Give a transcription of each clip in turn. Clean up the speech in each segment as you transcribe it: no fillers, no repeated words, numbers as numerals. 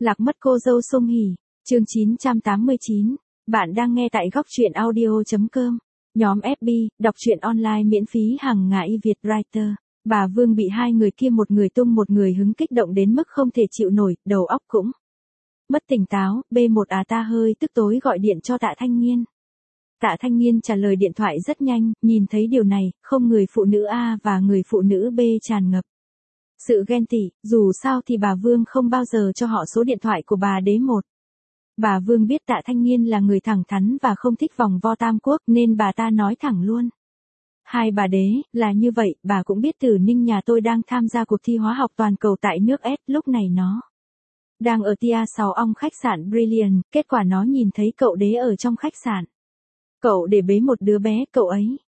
Lạc mất cô dâu Song Hỷ, chương 989. Bạn đang nghe tại góc truyện audio.com. Nhóm FB, đọc truyện online miễn phí hàng ngày Việt Writer. Bà Vương bị hai người kia một người tung một người hứng kích động đến mức không thể chịu nổi, đầu óc cũng mất tỉnh táo. B1 ta hơi tức tối gọi điện cho Tạ Thanh Nghiên. Tạ Thanh Nghiên trả lời điện thoại rất nhanh, nhìn thấy điều này, không người phụ nữ A và người phụ nữ B tràn ngập sự ghen tị, dù sao thì bà Vương không bao giờ cho họ số điện thoại của bà đế một. Bà Vương biết Tạ Thanh Nghiên là người thẳng thắn và không thích vòng vo tam quốc nên bà ta nói thẳng luôn. Hai bà đế, là như vậy, bà cũng biết Tử Ninh nhà tôi đang tham gia cuộc thi hóa học toàn cầu tại nước S, lúc này nó đang ở Tia 6 ong khách sạn Brilliant, kết quả nó nhìn thấy cậu đế ở trong khách sạn. Cậu để bế một đứa bé, cậu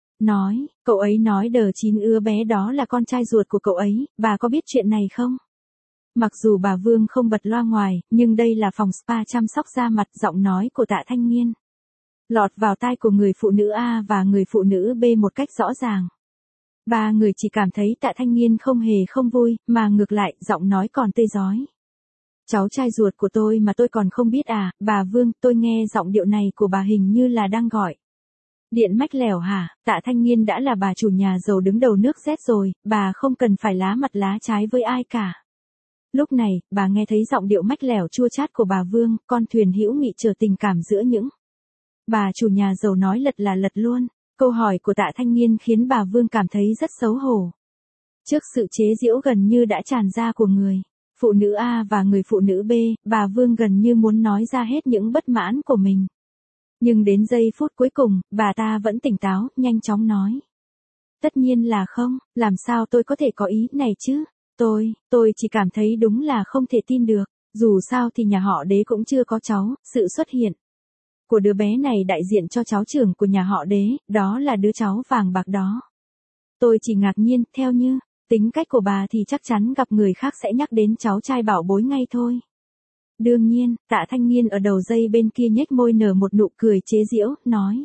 ấy nói đờ 9 đứa bé đó là con trai ruột của cậu ấy, bà có biết chuyện này không? Mặc dù bà Vương không bật loa ngoài, nhưng đây là phòng spa chăm sóc da mặt, giọng nói của Tạ Thanh Nghiên lọt vào tai của người phụ nữ A và người phụ nữ B một cách rõ ràng. Ba người chỉ cảm thấy Tạ Thanh Nghiên không hề không vui, mà ngược lại, giọng nói còn tê rói. Cháu trai ruột của tôi mà tôi còn không biết à, bà Vương, tôi nghe giọng điệu này của bà hình như là đang gọi điện mách lẻo hả? Tạ Thanh Nghiên đã là bà chủ nhà giàu đứng đầu nước Z rồi, bà không cần phải lá mặt lá trái với ai cả. Lúc này, bà nghe thấy giọng điệu mách lẻo chua chát của bà Vương, con thuyền hữu nghị trở tình cảm giữa những bà chủ nhà giàu nói lật là lật luôn. Câu hỏi của Tạ Thanh Nghiên khiến bà Vương cảm thấy rất xấu hổ. Trước sự chế giễu gần như đã tràn ra của người phụ nữ A và người phụ nữ B, bà Vương gần như muốn nói ra hết những bất mãn của mình. Nhưng đến giây phút cuối cùng, bà ta vẫn tỉnh táo, nhanh chóng nói. Tất nhiên là không, làm sao tôi có thể có ý này chứ? Tôi chỉ cảm thấy đúng là không thể tin được. Dù sao thì nhà họ đế cũng chưa có cháu, sự xuất hiện của đứa bé này đại diện cho cháu trưởng của nhà họ đế, đó là đứa cháu vàng bạc đó. Tôi chỉ ngạc nhiên, theo như tính cách của bà thì chắc chắn gặp người khác sẽ nhắc đến cháu trai bảo bối ngay thôi. Đương nhiên, Tạ Thanh Nghiên ở đầu dây bên kia nhếch môi nở một nụ cười chế giễu, nói.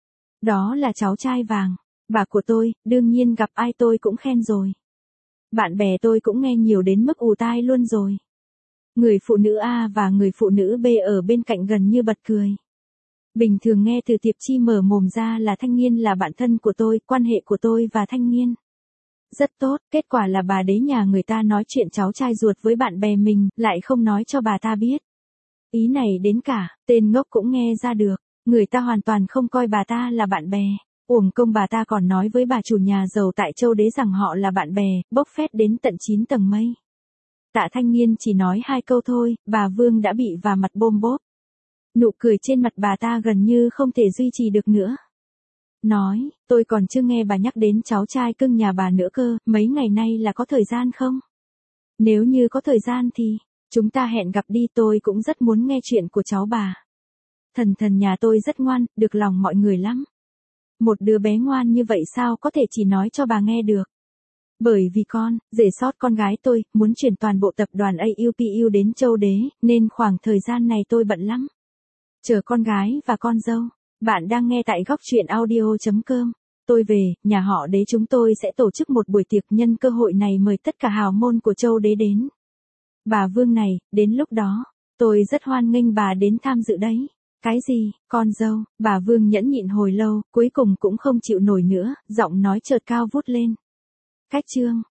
Đó là cháu trai vàng, bà của tôi, đương nhiên gặp ai tôi cũng khen rồi. Bạn bè tôi cũng nghe nhiều đến mức ù tai luôn rồi. Người phụ nữ A và người phụ nữ B ở bên cạnh gần như bật cười. Bình thường nghe từ Tiệp Chi mở mồm ra là Thanh Nghiên là bạn thân của tôi, quan hệ của tôi và Thanh Nghiên rất tốt, kết quả là bà đế nhà người ta nói chuyện cháu trai ruột với bạn bè mình, lại không nói cho bà ta biết. Ý này đến cả, tên ngốc cũng nghe ra được, người ta hoàn toàn không coi bà ta là bạn bè. Uổng công bà ta còn nói với bà chủ nhà giàu tại Châu Đế rằng họ là bạn bè, bốc phét đến tận 9 tầng mây. Tạ Thanh Nghiên chỉ nói 2 câu thôi, bà Vương đã bị vả mặt bôm bốp. Nụ cười trên mặt bà ta gần như không thể duy trì được nữa. Nói, tôi còn chưa nghe bà nhắc đến cháu trai cưng nhà bà nữa cơ, mấy ngày nay là có thời gian không? Nếu như có thời gian thì, chúng ta hẹn gặp đi, tôi cũng rất muốn nghe chuyện của cháu bà. Thần nhà tôi rất ngoan, được lòng mọi người lắm. Một đứa bé ngoan như vậy sao có thể chỉ nói cho bà nghe được? Bởi vì rể sót con gái tôi, muốn chuyển toàn bộ tập đoàn AUPU đến Châu Đế, nên khoảng thời gian này tôi bận lắm. Chờ con gái và con dâu. Bạn đang nghe tại góc truyện audio.com. Tôi về, nhà họ đế chúng tôi sẽ tổ chức một buổi tiệc, nhân cơ hội này mời tất cả hào môn của Châu Đế đến. Bà Vương này, đến lúc đó, tôi rất hoan nghênh bà đến tham dự đấy. Cái gì, con dâu? Bà Vương nhẫn nhịn hồi lâu, cuối cùng cũng không chịu nổi nữa, giọng nói chợt cao vút lên. Cách chương